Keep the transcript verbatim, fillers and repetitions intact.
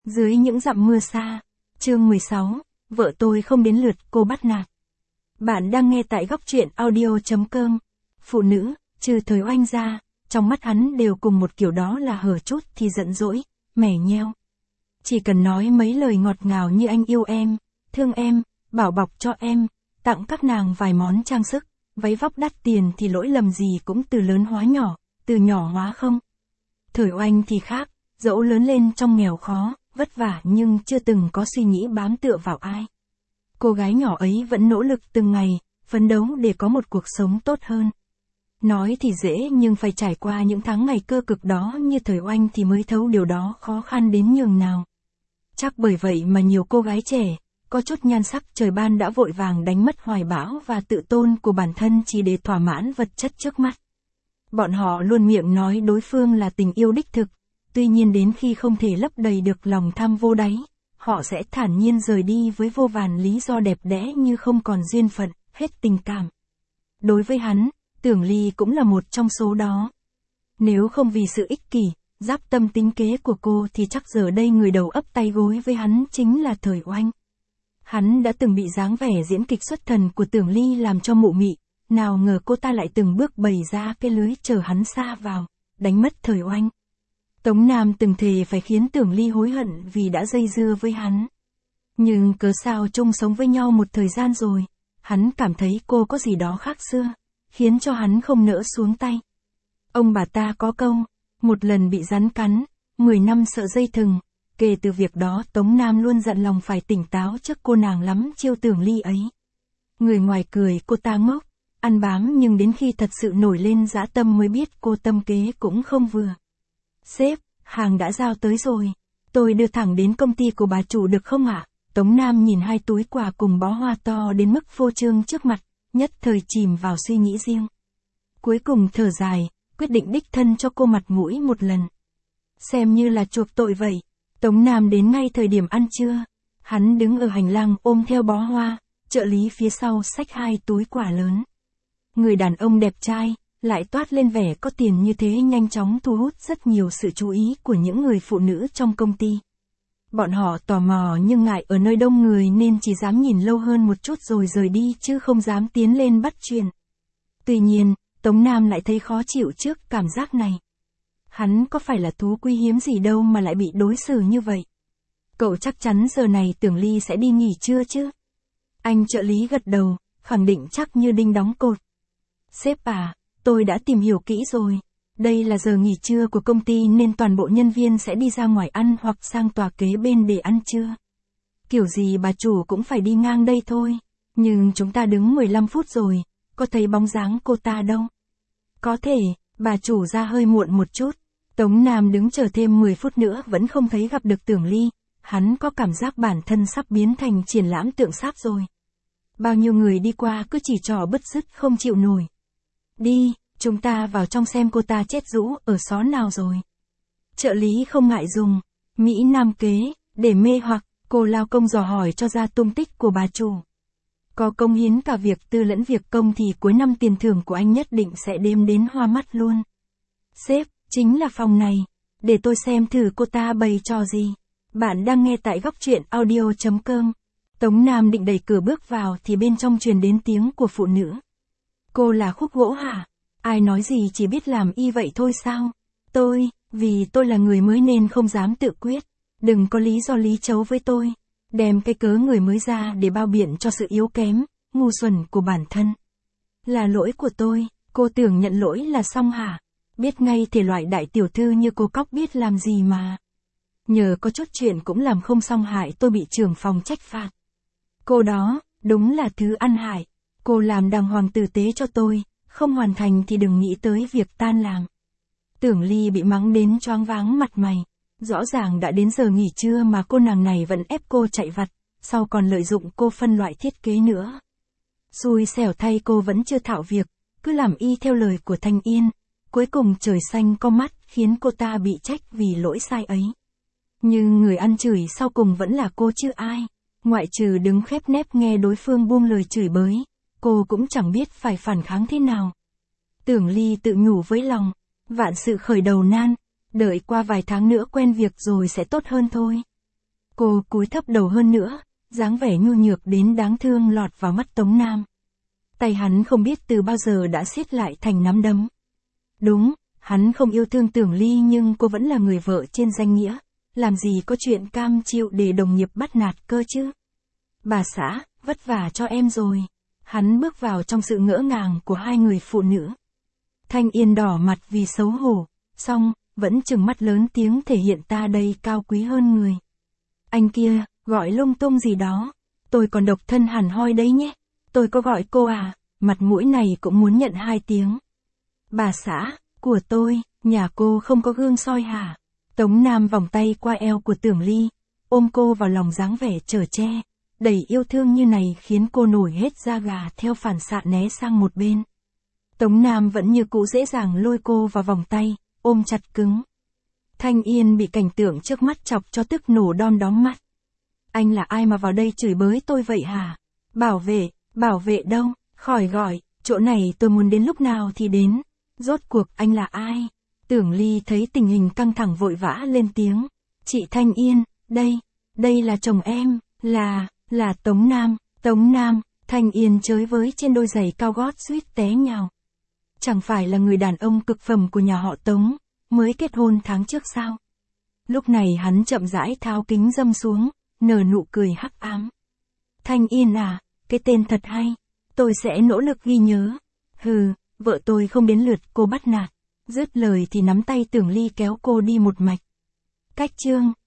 Dưới những dặm mưa xa. Chương mười sáu, vợ tôi không đến lượt cô bắt nạt. Bạn đang nghe tại góc truyện audio.com. Phụ nữ, trừ Thời Oanh ra, trong mắt hắn đều cùng một kiểu, đó là hở chút thì giận dỗi, mẻ nheo. Chỉ cần nói mấy lời ngọt ngào như anh yêu em, thương em, bảo bọc cho em, tặng các nàng vài món trang sức, váy vóc đắt tiền thì lỗi lầm gì cũng từ lớn hóa nhỏ, từ nhỏ hóa không. Thời Oanh thì khác, dẫu lớn lên trong nghèo khó, vất vả nhưng chưa từng có suy nghĩ bám tựa vào ai. Cô gái nhỏ ấy vẫn nỗ lực từng ngày, phấn đấu để có một cuộc sống tốt hơn. Nói thì dễ nhưng phải trải qua những tháng ngày cơ cực đó như Thời Oanh thì mới thấu điều đó khó khăn đến nhường nào. Chắc bởi vậy mà nhiều cô gái trẻ, có chút nhan sắc trời ban đã vội vàng đánh mất hoài bão và tự tôn của bản thân chỉ để thỏa mãn vật chất trước mắt. Bọn họ luôn miệng nói đối phương là tình yêu đích thực, tuy nhiên đến khi không thể lấp đầy được lòng tham vô đáy, họ sẽ thản nhiên rời đi với vô vàn lý do đẹp đẽ như không còn duyên phận, hết tình cảm. Đối với hắn, Tưởng Ly cũng là một trong số đó. Nếu không vì sự ích kỷ, giáp tâm tính kế của cô thì chắc giờ đây người đầu ấp tay gối với hắn chính là Thời Oanh. Hắn đã từng bị dáng vẻ diễn kịch xuất thần của Tưởng Ly làm cho mụ mị, nào ngờ cô ta lại từng bước bày ra cái lưới chờ hắn sa vào, đánh mất Thời Oanh. Tống Nam từng thề phải khiến Tưởng Ly hối hận vì đã dây dưa với hắn. Nhưng cớ sao chung sống với nhau một thời gian rồi, hắn cảm thấy cô có gì đó khác xưa, khiến cho hắn không nỡ xuống tay. Ông bà ta có câu, một lần bị rắn cắn, mười năm sợ dây thừng. Kể từ việc đó Tống Nam luôn dặn lòng phải tỉnh táo trước cô nàng lắm chiêu Tưởng Ly ấy. Người ngoài cười cô ta ngốc, ăn bám, nhưng đến khi thật sự nổi lên dã tâm mới biết cô tâm kế cũng không vừa. Sếp, hàng đã giao tới rồi. Tôi đưa thẳng đến công ty của bà chủ được không ạ? Tống Nam nhìn hai túi quà cùng bó hoa to đến mức phô trương trước mặt, nhất thời chìm vào suy nghĩ riêng. Cuối cùng thở dài, quyết định đích thân cho cô mặt mũi một lần. Xem như là chuộc tội vậy. Tống Nam đến ngay thời điểm ăn trưa. Hắn đứng ở hành lang ôm theo bó hoa, trợ lý phía sau xách hai túi quà lớn. Người đàn ông đẹp trai, lại toát lên vẻ có tiền như thế nhanh chóng thu hút rất nhiều sự chú ý của những người phụ nữ trong công ty. Bọn họ tò mò nhưng ngại ở nơi đông người nên chỉ dám nhìn lâu hơn một chút rồi rời đi chứ không dám tiến lên bắt chuyện. Tuy nhiên, Tống Nam lại thấy khó chịu trước cảm giác này. Hắn có phải là thú quý hiếm gì đâu mà lại bị đối xử như vậy. Cậu chắc chắn giờ này Tưởng Ly sẽ đi nghỉ trưa chứ? Anh trợ lý gật đầu, khẳng định chắc như đinh đóng cột. Sếp à, tôi đã tìm hiểu kỹ rồi. Đây là giờ nghỉ trưa của công ty nên toàn bộ nhân viên sẽ đi ra ngoài ăn hoặc sang tòa kế bên để ăn trưa. Kiểu gì bà chủ cũng phải đi ngang đây thôi. Nhưng chúng ta đứng mười lăm phút rồi, có thấy bóng dáng cô ta đâu? Có thể, bà chủ ra hơi muộn một chút. Tống Nam đứng chờ thêm mười phút nữa vẫn không thấy gặp được Tưởng Ly. Hắn có cảm giác bản thân sắp biến thành triển lãm tượng sáp rồi. Bao nhiêu người đi qua cứ chỉ trỏ bứt rứt không chịu nổi. Đi, chúng ta vào trong xem cô ta chết rũ ở xó nào rồi. Trợ lý không ngại dùng Mỹ Nam kế để mê hoặc, cô lao công dò hỏi cho ra tung tích của bà chủ. Có công hiến cả việc tư lẫn việc công thì cuối năm tiền thưởng của anh nhất định sẽ đếm đến hoa mắt luôn. Sếp, chính là phòng này. Để tôi xem thử cô ta bày trò gì. Bạn đang nghe tại góc truyện audio.com. Tống Nam định đẩy cửa bước vào thì bên trong truyền đến tiếng của phụ nữ. Cô là khúc gỗ hả? Ai nói gì chỉ biết làm y vậy thôi sao? Tôi, vì tôi là người mới nên không dám tự quyết. Đừng có lý do lý chấu với tôi. Đem cái cớ người mới ra để bao biện cho sự yếu kém, ngu xuẩn của bản thân. Là lỗi của tôi, cô tưởng nhận lỗi là xong hả? Biết ngay thể loại đại tiểu thư như cô cóc biết làm gì mà. Nhờ có chút chuyện cũng làm không xong hại tôi bị trưởng phòng trách phạt. Cô đó, đúng là thứ ăn hại. Cô làm đàng hoàng tử tế cho tôi, không hoàn thành thì đừng nghĩ tới việc tan làm. Tưởng Ly bị mắng đến choáng váng mặt mày. Rõ ràng đã đến giờ nghỉ trưa mà cô nàng này vẫn ép cô chạy vặt, sau còn lợi dụng cô phân loại thiết kế nữa. Xui xẻo thay cô vẫn chưa thạo việc, cứ làm y theo lời của Thanh Yên. Cuối cùng trời xanh có mắt khiến cô ta bị trách vì lỗi sai ấy. Nhưng người ăn chửi sau cùng vẫn là cô chứ ai. Ngoại trừ đứng khép nép nghe đối phương buông lời chửi bới, cô cũng chẳng biết phải phản kháng thế nào. Tưởng Ly tự nhủ với lòng, vạn sự khởi đầu nan, đợi qua vài tháng nữa quen việc rồi sẽ tốt hơn thôi. Cô cúi thấp đầu hơn nữa, dáng vẻ nhu nhược đến đáng thương lọt vào mắt Tống Nam. Tay hắn không biết từ bao giờ đã siết lại thành nắm đấm. Đúng, hắn không yêu thương Tưởng Ly nhưng cô vẫn là người vợ trên danh nghĩa, làm gì có chuyện cam chịu để đồng nghiệp bắt nạt cơ chứ. Bà xã, vất vả cho em rồi. Hắn bước vào trong sự ngỡ ngàng của hai người phụ nữ. Thanh Yên đỏ mặt vì xấu hổ, xong, vẫn trừng mắt lớn tiếng thể hiện ta đây cao quý hơn người. Anh kia, gọi lung tung gì đó. Tôi còn độc thân hẳn hoi đấy nhé. Tôi có gọi cô à, mặt mũi này cũng muốn nhận hai tiếng. Bà xã, của tôi, nhà cô không có gương soi hả? Tống Nam vòng tay qua eo của Tưởng Ly, ôm cô vào lòng dáng vẻ chở che, đầy yêu thương như này khiến cô nổi hết da gà theo phản xạ né sang một bên. Tống Nam vẫn như cũ dễ dàng lôi cô vào vòng tay, ôm chặt cứng. Thanh Yên bị cảnh tượng trước mắt chọc cho tức nổ đom đóm mắt. Anh là ai mà vào đây chửi bới tôi vậy hả? Bảo vệ, bảo vệ đâu, khỏi gọi, chỗ này tôi muốn đến lúc nào thì đến. Rốt cuộc anh là ai? Tưởng Ly thấy tình hình căng thẳng vội vã lên tiếng. Chị Thanh Yên, đây, đây là chồng em, là, là Tống Nam, Tống Nam, Thanh Yên chới với trên đôi giày cao gót suýt té nhào. Chẳng phải là người đàn ông cực phẩm của nhà họ Tống, mới kết hôn tháng trước sao? Lúc này hắn chậm rãi tháo kính dâm xuống, nở nụ cười hắc ám. Thanh Yên à, cái tên thật hay, tôi sẽ nỗ lực ghi nhớ. Hừ, vợ tôi không đến lượt cô bắt nạt. Dứt lời thì nắm tay Tưởng Ly kéo cô đi một mạch. Cách chương